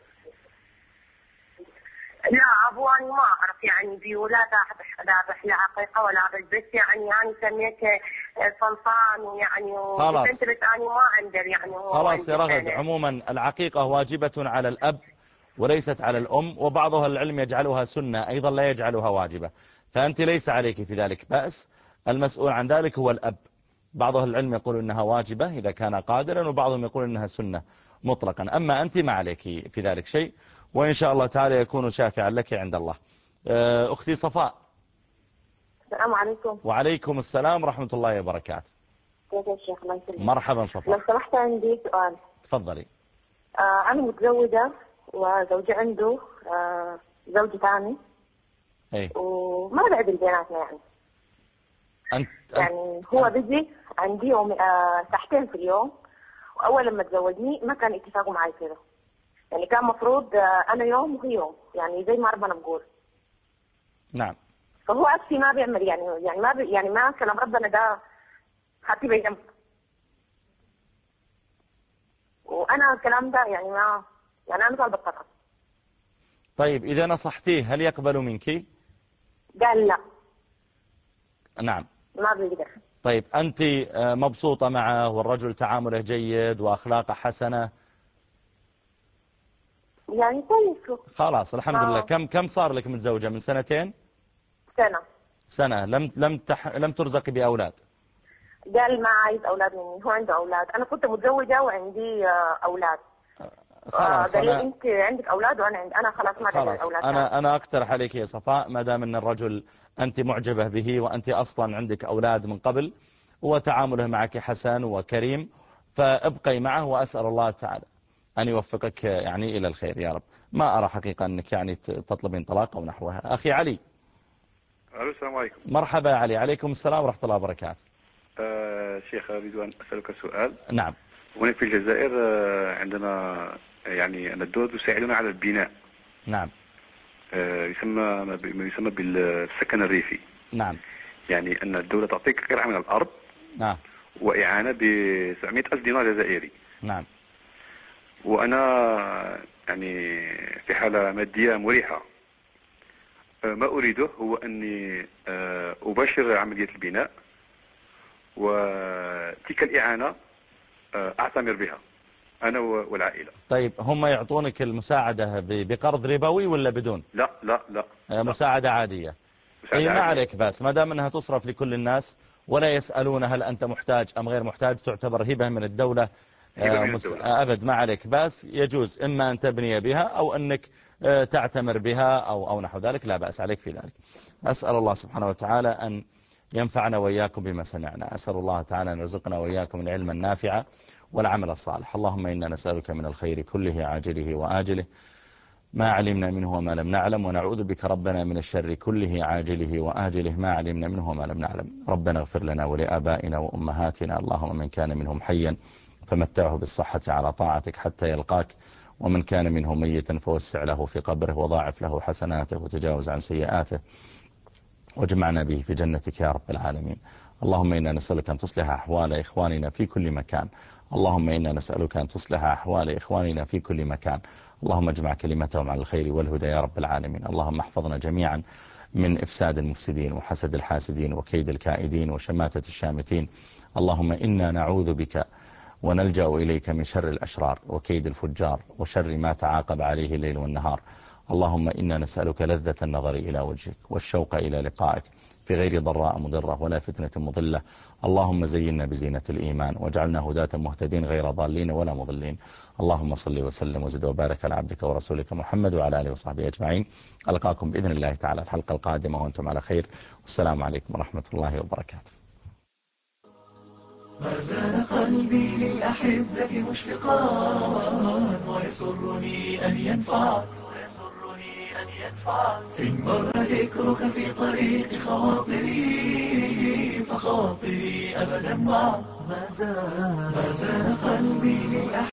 S18: لا ابوه انا ما اعرف يعني بولاده ذابح له عقيقه ولا بس يعني انا سميته سلطان ويعني
S1: خلاص
S18: بس انا ما عندي يعني هو
S1: خلاص يا رغد. عموما العقيقه واجبه على الاب وليست على الام وبعض اهل العلم يجعلها سنه ايضا لا يجعلها واجبه فأنت ليس عليك في ذلك بأس. المسؤول عن ذلك هو الأب. بعض أهل العلم يقول إنها واجبة إذا كان قادرا وبعضهم يقول إنها سنة مطلقا. أما أنت ما عليك في ذلك شيء وإن شاء الله تعالى يكون شافعا لك عند الله. أختي صفاء.
S19: السلام عليكم.
S1: وعليكم السلام ورحمة الله وبركاته.
S19: كيف يا شيخ الله يسلمك.
S1: مرحبا صفاء.
S19: لو سمحت عندي سؤال.
S1: تفضلي.
S19: آه أنا متزوجة وزوجي عنده آه زوج ثاني.
S1: ايه
S19: وما بعدل بيناتنا يعني.
S1: أنت
S19: يعني هو بيجي عندي يوم آه ساعتين في اليوم وأول لما تزوجني ما كان اتفاقه معي كده. يعني كان مفروض آه أنا يوم وهي يوم يعني زي ما ربنا بقول.
S1: نعم.
S19: فهو أكسي ما بيعمل يعني يعني ما بي يعني ما كلام ربنا ده حتى بيجمع. وأنا الكلام ده يعني ما يعني أنا طالبة الطلاق.
S1: طيب إذا نصحتيه هل يقبل منك؟
S19: قال لا.
S1: نعم.
S19: ما بيقدر.
S1: طيب أنت مبسوطة معه والرجل تعامله جيد وأخلاقه حسنة؟
S19: يعني كويس.
S1: خلاص الحمد
S19: آه.
S1: لله. كم كم صار لك متزوجة؟ من سنتين؟
S19: سنة.
S1: سنة. لم لم تح... لم ترزقي بأولاد؟
S19: قال ما عايز أولاد مني، هو عنده أولاد. أنا كنت متزوجة وعندي أولاد.
S1: خلاص.
S19: قال لي
S1: أنا...
S19: أنت عندك أولاد وأنا عندي، أنا خلاص ما
S1: خلاص
S19: أولاد.
S1: أنا أنا أقترح عليك يا صفاء، ما دام أن الرجل أنت معجبة به وأنت أصلا عندك أولاد من قبل وتعامله معك حسن وكريم، فابقي معه وأسأل الله تعالى أن يوفقك يعني إلى الخير يا رب. ما أرى حقيقة أنك يعني تطلبين طلاق أو نحوها. أخي علي.
S20: ألو السلام عليكم.
S1: مرحبا علي. عليكم السلام ورحمة الله وبركاته.
S20: آه شيخ أريد أن أسألك سؤال.
S1: نعم.
S20: هنا في الجزائر آه عندنا يعني أن الدول تساعدنا على البناء.
S1: نعم.
S20: آه يسمى ما يسمى بالسكن الريفي.
S1: نعم.
S20: يعني أن الدولة تعطيك قطعة من الأرض.
S1: نعم.
S20: وإعانة ب سبعمائة ألف دينار جزائري.
S1: نعم.
S20: وأنا يعني في حالة مادية مريحة. ما أريده هو أني أباشر عملية البناء وتلك الإعانة أعتمر بها أنا والعائلة.
S1: طيب هم يعطونك المساعدة بقرض ربوي ولا بدون؟
S20: لا لا لا.
S1: مساعدة عادية. أي ما عليك، بس ما دام أنها تصرف لكل الناس ولا يسألون هل أنت محتاج أم غير محتاج، تعتبر هبة من الدولة. مس... أبد ما عليك، بس يجوز إما أن تبني بها أو أنك تعتمر بها أو, أو نحو ذلك، لا بأس عليك في ذلك. أسأل الله سبحانه وتعالى أن ينفعنا وإياكم بما سمعنا. أسأل الله تعالى أن يرزقنا وإياكم العلم النافع والعمل الصالح. اللهم إنا نسألك من الخير كله عاجله وآجله ما علمنا منه وما لم نعلم، ونعوذ بك ربنا من الشر كله عاجله وآجله ما علمنا منه وما لم نعلم. ربنا اغفر لنا ولآبائنا وأمهاتنا، اللهم من كان منهم حيا فمتعه بالصحة على طاعتك حتى يلقاك، ومن كان منه ميتا فوسع له في قبره وضاعف له حسناته وتجاوز عن سيئاته واجمعنا به في جنتك يا رب العالمين. اللهم إنا نسألك أن تصلح أحوال إخواننا في كل مكان. اللهم إنا نسألك أن تصلح أحوال إخواننا في كل مكان. اللهم اجمع كلمتهم على الخير والهدى يا رب العالمين. اللهم احفظنا جميعا من إفساد المفسدين وحسد الحاسدين وكيد الكائدين وشماتة الشامتين. اللهم إنا نعوذ بك ونلجأ إليك من شر الأشرار وكيد الفجار وشر ما تعاقب عليه الليل والنهار. اللهم إنا نسألك لذة النظر إلى وجهك والشوق إلى لقائك في غير ضراء مضرة ولا فتنة مضلة. اللهم زينا بزينة الإيمان واجعلنا هداة مهتدين غير ضالين ولا مضلين. اللهم صل وسلم وزد وبارك على عبدك ورسولك محمد وعلى آله وصحبه أجمعين. ألقاكم بإذن الله تعالى الحلقة القادمة وأنتم على خير، والسلام عليكم ورحمة الله وبركاته.
S14: ما زال قلبي للأحبة مشفقا ويسرني أن ينفع إن مر ذكرك في طريق خواطري فخاطري أبدا معه. ما زال قلبي للأحبة